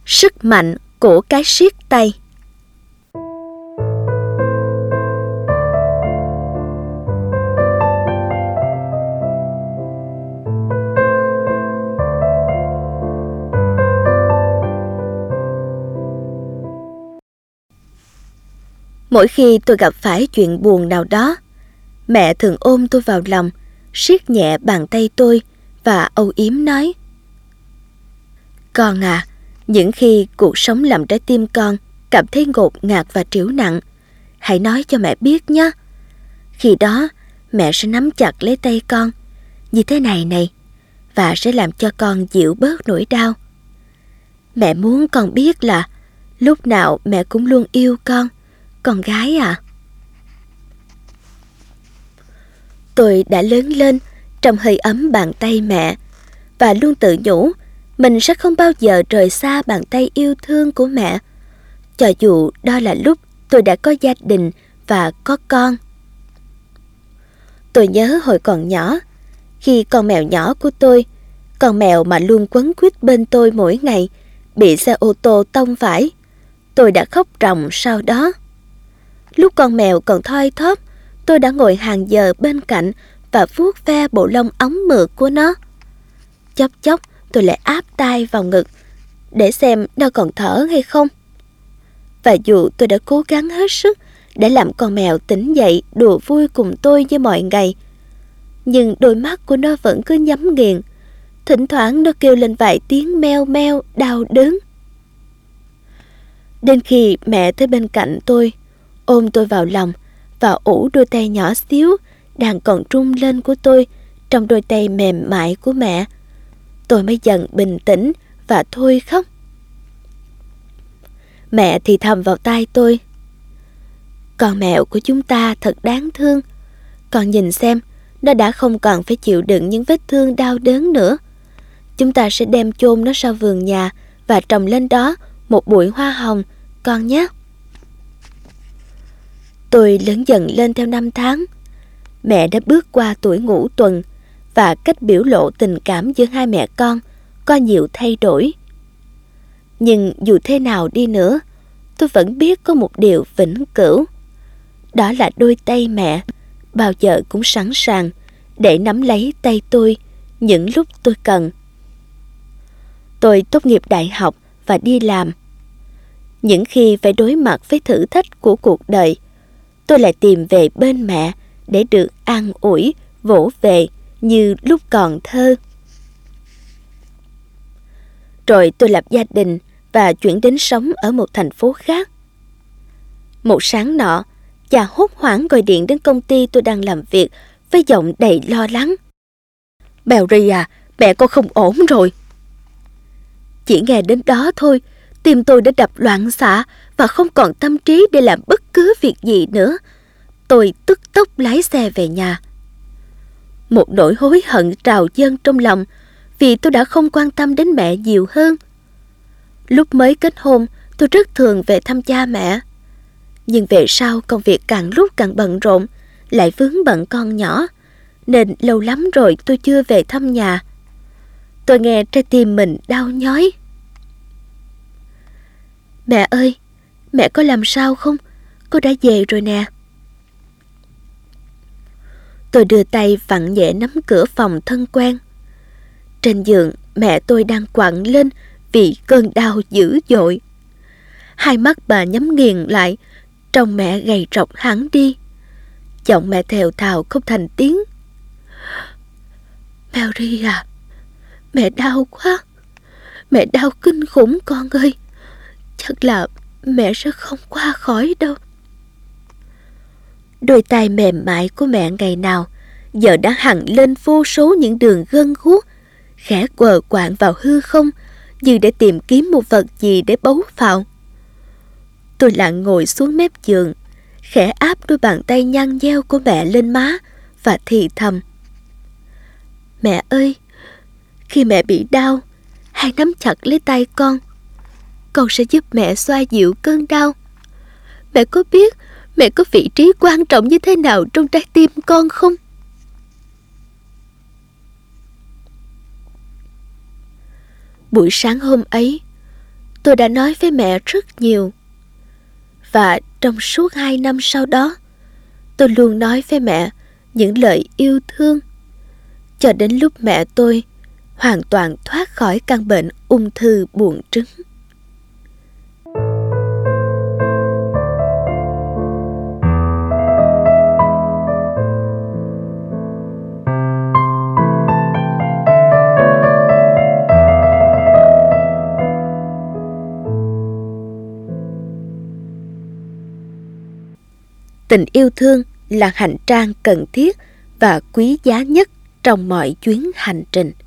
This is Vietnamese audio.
Sức mạnh của cái siết tay. Mỗi khi tôi gặp phải chuyện buồn nào đó, mẹ thường ôm tôi vào lòng, siết nhẹ bàn tay tôi và âu yếm nói: "Con à, những khi cuộc sống làm trái tim con cảm thấy ngột ngạt và trĩu nặng, hãy nói cho mẹ biết nhé. Khi đó, mẹ sẽ nắm chặt lấy tay con, như thế này này, và sẽ làm cho con dịu bớt nỗi đau. Mẹ muốn con biết là lúc nào mẹ cũng luôn yêu con gái à." Tôi đã lớn lên trong hơi ấm bàn tay mẹ và luôn tự nhủ mình sẽ không bao giờ rời xa bàn tay yêu thương của mẹ, cho dù đó là lúc tôi đã có gia đình và có con. Tôi nhớ hồi còn nhỏ, khi con mèo nhỏ của tôi, con mèo mà luôn quấn quýt bên tôi mỗi ngày, bị xe ô tô tông phải, tôi đã khóc ròng sau đó. Lúc con mèo còn thoi thóp, tôi đã ngồi hàng giờ bên cạnh và vuốt ve bộ lông óng mượt của nó. Chốc chốc tôi lại áp tai vào ngực để xem nó còn thở hay không. Và dù tôi đã cố gắng hết sức để làm con mèo tỉnh dậy đùa vui cùng tôi như mọi ngày, nhưng đôi mắt của nó vẫn cứ nhắm nghiền. Thỉnh thoảng nó kêu lên vài tiếng meo meo đau đớn. Đến khi mẹ tới bên cạnh tôi, ôm tôi vào lòng và ủ đôi tay nhỏ xíu đang còn rung lên của tôi trong đôi tay mềm mại của mẹ, tôi mới dần bình tĩnh và thôi khóc. Mẹ thì thầm vào tai tôi: "Con mèo của chúng ta thật đáng thương. Con nhìn xem, nó đã không còn phải chịu đựng những vết thương đau đớn nữa. Chúng ta sẽ đem chôn nó sau vườn nhà và trồng lên đó một bụi hoa hồng, con nhé." Tôi lớn dần lên theo năm tháng. Mẹ đã bước qua tuổi ngũ tuần và cách biểu lộ tình cảm giữa hai mẹ con có nhiều thay đổi. Nhưng dù thế nào đi nữa, tôi vẫn biết có một điều vĩnh cửu. Đó là đôi tay mẹ bao giờ cũng sẵn sàng để nắm lấy tay tôi những lúc tôi cần. Tôi tốt nghiệp đại học và đi làm. Những khi phải đối mặt với thử thách của cuộc đời, tôi lại tìm về bên mẹ để được an ủi, vỗ về như lúc còn thơ. Rồi tôi lập gia đình và chuyển đến sống ở một thành phố khác. Một sáng nọ, cha hốt hoảng gọi điện đến công ty tôi đang làm việc với giọng đầy lo lắng: "Mary à, mẹ con không ổn rồi." Chỉ nghe đến đó thôi, tim tôi đã đập loạn xạ và không còn tâm trí để làm bất cứ việc gì nữa. Tôi tức tốc lái xe về nhà. Một nỗi hối hận trào dâng trong lòng vì tôi đã không quan tâm đến mẹ nhiều hơn. Lúc mới kết hôn, tôi rất thường về thăm cha mẹ. Nhưng về sau công việc càng lúc càng bận rộn, lại vướng bận con nhỏ, nên lâu lắm rồi tôi chưa về thăm nhà. Tôi nghe trái tim mình đau nhói. "Mẹ ơi, mẹ có làm sao không? Con đã về rồi nè." Tôi đưa tay vặn nhẹ nắm cửa phòng thân quen. Trên giường, mẹ tôi đang quặn lên vì cơn đau dữ dội. Hai mắt bà nhắm nghiền lại, trông mẹ gầy rộc hẳn đi. Giọng mẹ thều thào không thành tiếng: "Mary à, mẹ đau quá. Mẹ đau kinh khủng con ơi. Chắc là mẹ sẽ không qua khỏi đâu." Đôi tay mềm mại của mẹ ngày nào giờ đã hằn lên vô số những đường gân guốc, khẽ quờ quạng vào hư không như để tìm kiếm một vật gì để bấu vào. Tôi lặng ngồi xuống mép giường, khẽ áp đôi bàn tay nhăn nheo của mẹ lên má và thì thầm: "Mẹ ơi, khi mẹ bị đau, hãy nắm chặt lấy tay con. Con sẽ giúp mẹ xoa dịu cơn đau. Mẹ có biết mẹ có vị trí quan trọng như thế nào trong trái tim con không?" Buổi sáng hôm ấy, Tôi đã nói với mẹ rất nhiều. Và trong suốt 2 năm sau đó, tôi luôn nói với mẹ những lời yêu thương, cho đến lúc mẹ tôi hoàn toàn thoát khỏi căn bệnh ung thư buồng trứng. Tình yêu thương là hành trang cần thiết và quý giá nhất trong mọi chuyến hành trình.